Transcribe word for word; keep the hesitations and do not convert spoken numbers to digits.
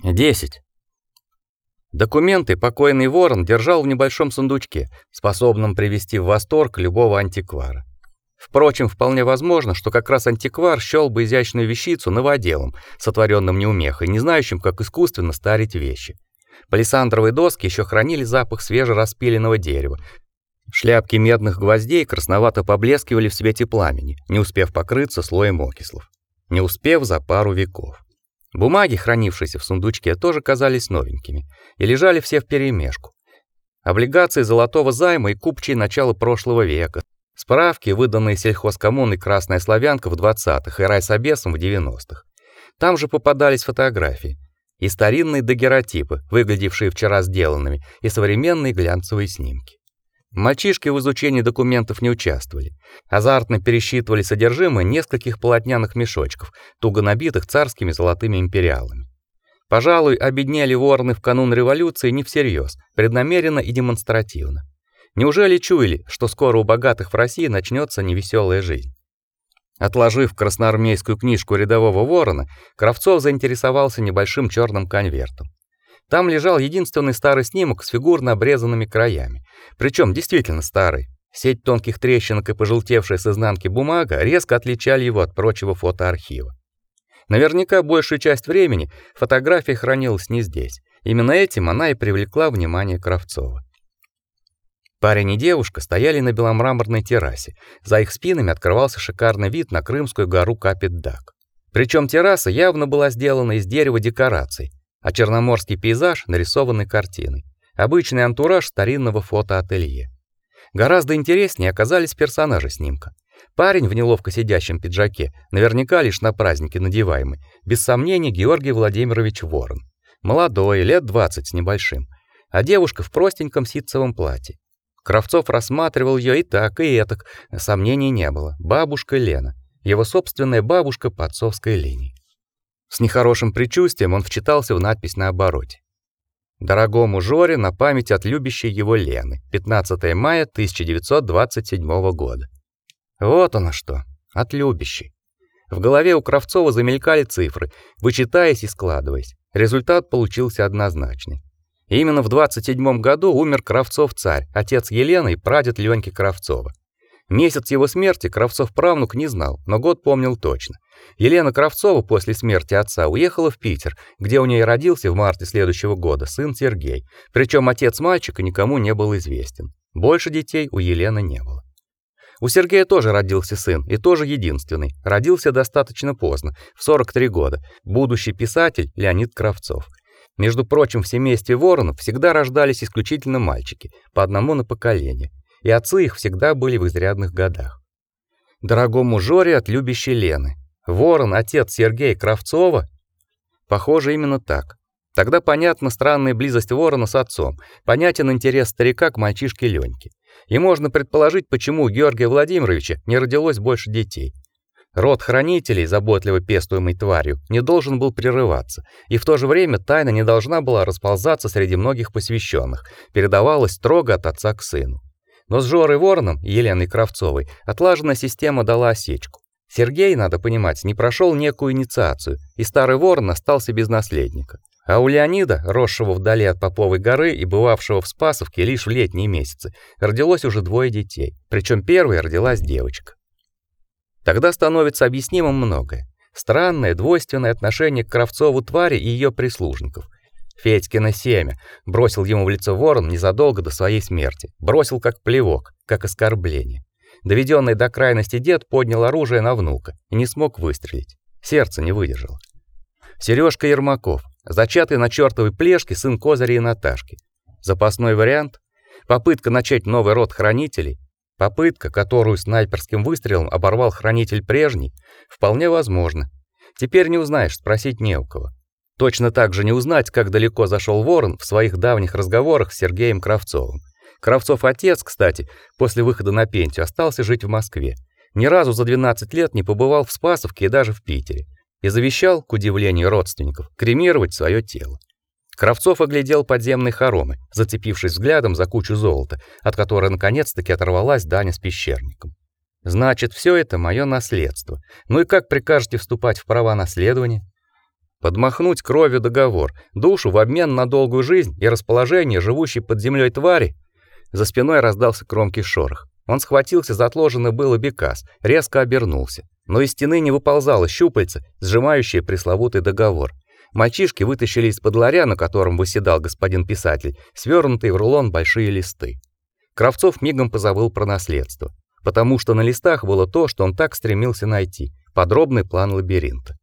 десять. Документы покойный Ворон держал в небольшом сундучке, способном привести в восторг любого антиквара. Впрочем, вполне возможно, что как раз антиквар счёл бы изящную вещицу новоделом, сотворенным неумехой, не знающим, как искусственно старить вещи. Палисандровые доски еще хранили запах свежераспиленного дерева. Шляпки медных гвоздей красновато поблескивали в свете пламени, не успев покрыться слоем окислов. Не успев за пару веков. Бумаги, хранившиеся в сундучке, тоже казались новенькими и лежали все вперемешку. Облигации золотого займа и купчие начала прошлого века, справки, выданные сельхозкоммуной Красная Славянка в двадцатых и райсобесом в девяностых. Там же попадались фотографии, и старинные дагеротипы, выглядевшие вчера сделанными, и современные глянцевые снимки. Мальчишки в изучении документов не участвовали. Азартно пересчитывали содержимое нескольких полотняных мешочков, туго набитых царскими золотыми империалами. Пожалуй, обеднели вороны в канун революции не всерьез, преднамеренно и демонстративно. Неужели чуяли, что скоро у богатых в России начнется невеселая жизнь? Отложив красноармейскую книжку рядового ворона, Кравцов заинтересовался небольшим черным конвертом. Там лежал единственный старый снимок с фигурно обрезанными краями, причем действительно старый. Сеть тонких трещинок и пожелтевшая с изнанки бумага резко отличали его от прочего фотоархива. Наверняка большую часть времени фотография хранилась не здесь. Именно этим она и привлекла внимание Кравцова. Парень и девушка стояли на беломраморной террасе. За их спинами открывался шикарный вид на Крымскую гору Капит-Даг. Причем терраса явно была сделана из дерева декораций, а черноморский пейзаж нарисованный картиной. Обычный антураж старинного фотоателье. Гораздо интереснее оказались персонажи снимка. Парень в неловко сидящем пиджаке, наверняка лишь на празднике надеваемый, без сомнения Георгий Владимирович Ворон. Молодой, лет двадцать с небольшим, а девушка в простеньком ситцевом платье. Кравцов рассматривал ее и так, и этак, сомнений не было. Бабушка Лена, его собственная бабушка по отцовской линии. С нехорошим предчувствием он вчитался в надпись на обороте. Дорогому Жоре на память от любящей его Лены. пятнадцатое мая тысяча девятьсот двадцать седьмого года. Вот оно что, от любящей. В голове у Кравцова замелькали цифры, вычитаясь и складываясь. Результат получился однозначный. И именно в двадцать седьмом году умер Кравцов-царь, отец Елены и прадед Леньки Кравцова. Месяц его смерти Кравцов-правнук не знал, но год помнил точно. Елена Кравцова после смерти отца уехала в Питер, где у нее родился в марте следующего года сын Сергей. Причем отец мальчика никому не был известен. Больше детей у Елены не было. У Сергея тоже родился сын, и тоже единственный. Родился достаточно поздно, в сорок три года, будущий писатель Леонид Кравцов. Между прочим, в семействе Воронов всегда рождались исключительно мальчики, по одному на поколение, и отцы их всегда были в изрядных годах. Дорогому Жоре от любящей Лены. Ворон, отец Сергея Кравцова? Похоже, именно так. Тогда понятна странная близость Ворона с отцом, понятен интерес старика к мальчишке Леньке. И можно предположить, почему у Георгия Владимировича не родилось больше детей. Род хранителей, заботливо пестуемый тварью, не должен был прерываться, и в то же время тайна не должна была расползаться среди многих посвященных, передавалась строго от отца к сыну. Но с Жорой Вороном и Еленой Кравцовой отлаженная система дала осечку. Сергей, надо понимать, не прошел некую инициацию, и старый Ворон остался без наследника. А у Леонида, росшего вдали от Поповой горы и бывавшего в Спасовке лишь в летние месяцы, родилось уже двое детей, причем первой родилась девочка. Тогда становится объяснимым многое. Странное, двойственное отношение к Кравцову твари и ее прислужников. Федькино семя бросил ему в лицо Ворон незадолго до своей смерти. Бросил как плевок, как оскорбление. Доведенный до крайности дед поднял оружие на внука и не смог выстрелить. Сердце не выдержало. Сережка Ермаков, зачатый на чертовой плешке сын Козыря и Наташки. Запасной вариант — попытка начать новый род хранителей. Попытка, которую снайперским выстрелом оборвал хранитель прежний, вполне возможно. Теперь не узнаешь, спросить не у кого. Точно так же не узнать, как далеко зашел Ворон в своих давних разговорах с Сергеем Кравцовым. Кравцов отец, кстати, после выхода на пенсию остался жить в Москве. Ни разу за двенадцать лет не побывал в Спасовке и даже в Питере. И завещал, к удивлению родственников, кремировать свое тело. Кравцов оглядел подземные хоромы, зацепившись взглядом за кучу золота, от которой наконец-таки оторвалась Даня с пещерником. Значит, все это мое наследство. Ну и как прикажете вступать в права наследования? Подмахнуть кровью договор, душу в обмен на долгую жизнь и расположение живущей под землей твари. За спиной раздался громкий шорох. Он схватился за отложенный было бекас, резко обернулся. Но из стены не выползало щупальце, сжимающее пресловутый договор. Мальчишки вытащили из-под ларя, на котором восседал господин писатель, свернутые в рулон большие листы. Кравцов мигом позабыл про наследство, потому что на листах было то, что он так стремился найти — подробный план лабиринта.